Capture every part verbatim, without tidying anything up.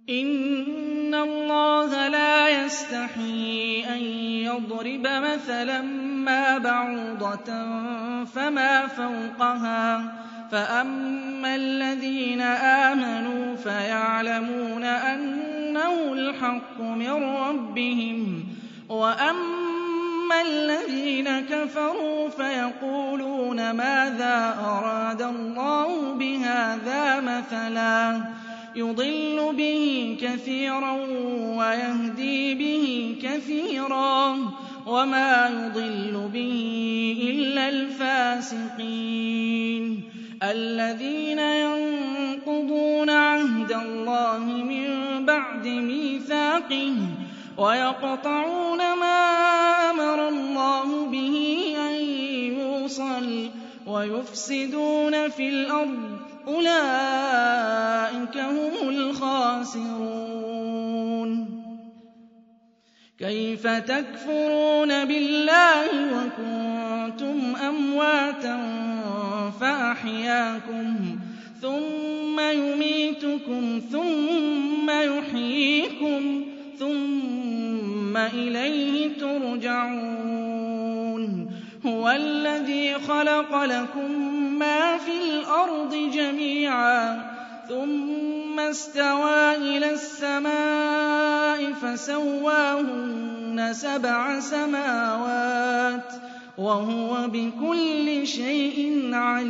إِنَّ اللَّهَ لَا يَسْتَحْيِي أَن يَضْرِبَ مَثَلًا مَّا بَعُوضَةً فَمَا فَوْقَهَا ۚ فَأَمَّا الَّذِينَ آمَنُوا فَيَعْلَمُونَ أَنَّهُ الْحَقُّ مِن رَّبِّهِمْ ۖ وَأَمَّا الَّذِينَ كَفَرُوا فَيَقُولُونَ مَاذَا أَرَادَ اللَّهُ بِهَٰذَا مَثَلًا ۚ يُضِلُّ بِهِ كَثِيرًا وَيَهْدِي بِهِ كَثِيرًا ۚ وَمَا يُضِلُّ بِهِ إِلَّا الْفَاسِقِينَ الَّذِينَ يَنقُضُونَ عَهْدَ اللَّهِ مِن بَعْدِ مِيثَاقِهِ وَيَقْطَعُونَ مَا أَمَرَ اللَّهُ بِهِ أَن يُوصَلَ وَيُفْسِدُونَ فِي الْأَرْضِ ۚ أُولَٰئِكَ هُمُ الْخَاسِرُونَ. كَيْفَ تَكْفُرُونَ بِاللَّهِ وَكُنتُمْ أَمْوَاتًا فَأَحْيَاكُمْ ثُمَّ يُمِيتُكُمْ ثُمَّ يُحْيِيكُمْ ثُمَّ إِلَيْهِ تُرْجَعُونَ هُوَ الَّذِي خَلَقَ لَكُم مَّا فِي الْأَرْضِ جَمِيعًا ثُمَّ اسْتَوَىٰ إِلَى السَّمَاءِ فَسَوَّاهُنَّ سَبْعَ سَمَاوَاتٍ ۖ وَهُوَ بِكُلِّ شَيْءٍ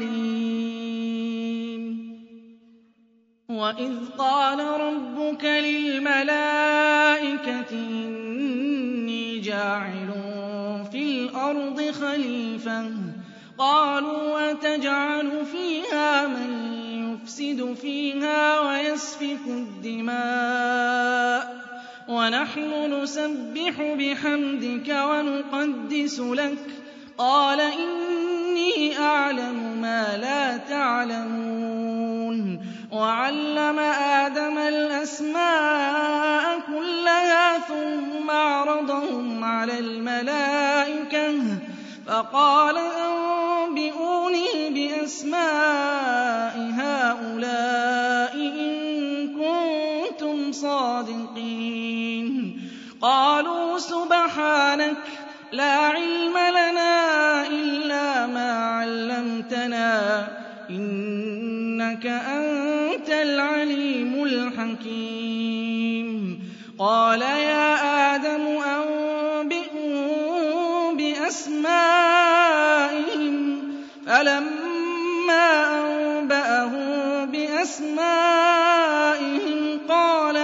عَلِيمٌ. وَإِذْ قَالَ رَبُّكَ لِلْمَلَائِكَةِ إِنِّي جَاعِلٌ فِي الْأَرْضِ خَلِيفَةً ۖ قَالُوا أَتَجْعَلُ فِيهَا مَن يُفْسِدُ فِيهَا وَيَسْفِكُ الدِّمَاءَ وَنَحْنُ نُسَبِّحُ بِحَمْدِكَ وَنُقَدِّسُ لَكَ ۖ قَالَ إِنِّي أَعْلَمُ مَا لَا تَعْلَمُونَ. وَعَلَّمَ آدَمَ الْأَسْمَاءَ كُلَّهَا ثُمَّ عَرَضَهُمْ عَلَى الْمَلَائِكَةِ فَقَالَ أَنبِئُونِي بِأَسْمَاءِ هَٰؤُلَاءِ إِن كُنتُمْ صَادِقِينَ. قَالُوا سُبْحَانَكَ لَا عِلْمَ لَنَا إِلَّا مَا عَلَّمْتَنَا ۖ إِنَّكَ أَنتَ الْعَلِيمُ الْحَكِيمُ. قَالَ يَا آدَمُ أَنبِئْهُم بِأَسْمَائِهِمْ ۖ فَلَمَّا أَنبَأَهُم بِأَسْمَائِهِمْ قَالَ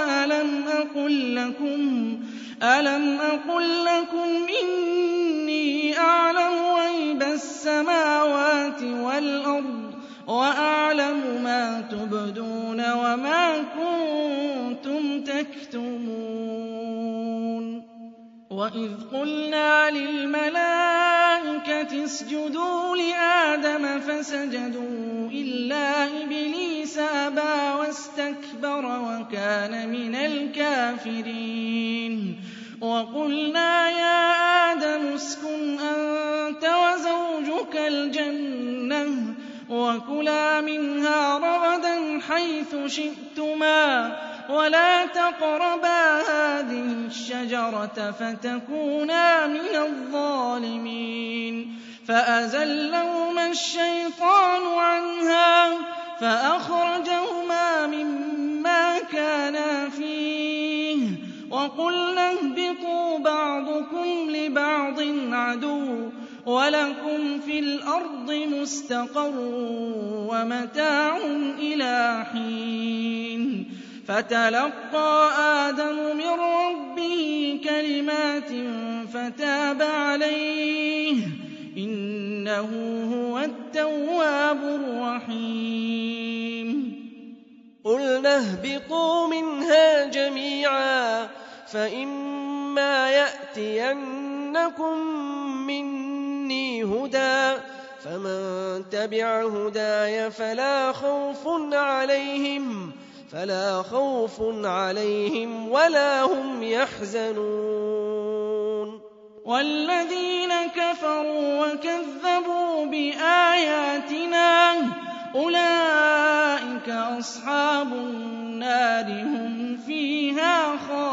أَلَمْ أَقُل لَّكُمْ إِنِّي أَعْلَمُ غَيْبَ السَّمَاوَاتِ وَالْأَرْضِ وَأَعْلَمُ مَا تُبْدُونَ وَمَا كُنتُمْ تَكْتُمُونَ. وَإِذْ قُلْنَا لِلْمَلَائِكَةِ اسْجُدُوا لِآدَمَ فَسَجَدُوا إِلَّا إِبْلِيسَ أَبَىٰ وَاسْتَكْبَرَ وَكَانَ مِنَ الْكَافِرِينَ. وَقُلْنَا يَا آدَمُ اسْكُنْ أَنتَ وَزَوْجُكَ الْجَنَّةَ وَكُلَا مِنْهَا رَغَدًا حَيْثُ شِئْتُمَا وَلَا تَقْرَبَا هَٰذِهِ الشَّجَرَةَ فَتَكُونَا مِنَ الظَّالِمِينَ. فَأَزَلَّهُمَا الشَّيْطَانُ عَنْهَا فَأَخْرَجَهُمَا مِمَّا كَانَا فِيهِ وَقُلْنَا اهْبِطُوا بَعْضُكُمْ لِبَعْضٍ عَدُوٌّ وَلَكُمْ فِي الْأَرْضِ مُسْتَقَرٌّ وَمَتَاعٌ إِلَىٰ حِينٍ. فَتَلَقَّىٰ آدَمُ مِن رَّبِّهِ كَلِمَاتٍ فَتَابَ عَلَيْهِ ۚ إِنَّهُ هُوَ التَّوَّابُ الرَّحِيمُ. قُلْنَا اهْبِطُوا مِنْهَا جَمِيعًا فَإِمَّا يَأْتِيَنَّكُم مِّنِّي هُدًى فَمَن تَبِعَ هُدَايَ فَلَا خَوْفٌ عَلَيْهِمْ وَلَا هُمْ يَحْزَنُونَ. وَالَّذِينَ كَفَرُوا وَكَذَّبُوا بِآيَاتِنَا أُولَٰئِكَ أَصْحَابُ النَّارِ ۖ هُمْ فِيهَا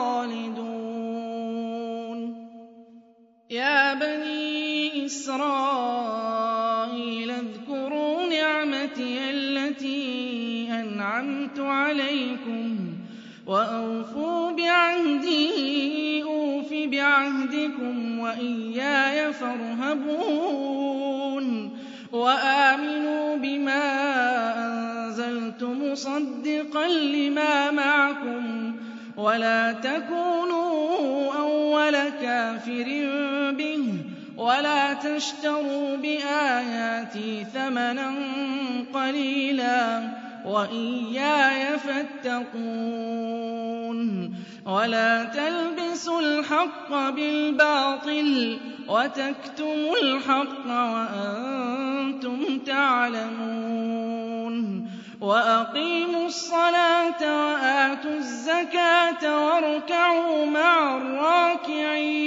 خَالِدُونَ يَا بَنِي إِسْرَائِيلَ اذْكُرُوا نِعْمَتِيَ الَّتِي أَنْعَمْتُ عَلَيْكُمْ وَأَوْفُوا بِعَهْدِي أُوفِ بِعَهْدِكُمْ وَإِيَّايَ فَارْهَبُونِ وَآمِنُوا بِمَا أَنزَلْتُ مُصَدِّقًا لِّمَا مَعَكُمْ وَلَا تَكُونُوا أَوَّلَ كَافِرٍ بِهِ وَلَا تَشْتَرُوا بِآيَاتِي ثَمَنًا قَلِيلًا وَإِيَّايَ فَاتَّقُونِ وَلَا تَلْبِسُوا الْحَقَّ بِالْبَاطِلِ وَتَكْتُمُوا الْحَقَّ وَأَنتُمْ تَعْلَمُونَ وَأَقِيمُوا الصَّلَاةَ وَآتُوا الزَّكَاةَ وَارْكَعُوا مَعَ الرَّاكِعِينَ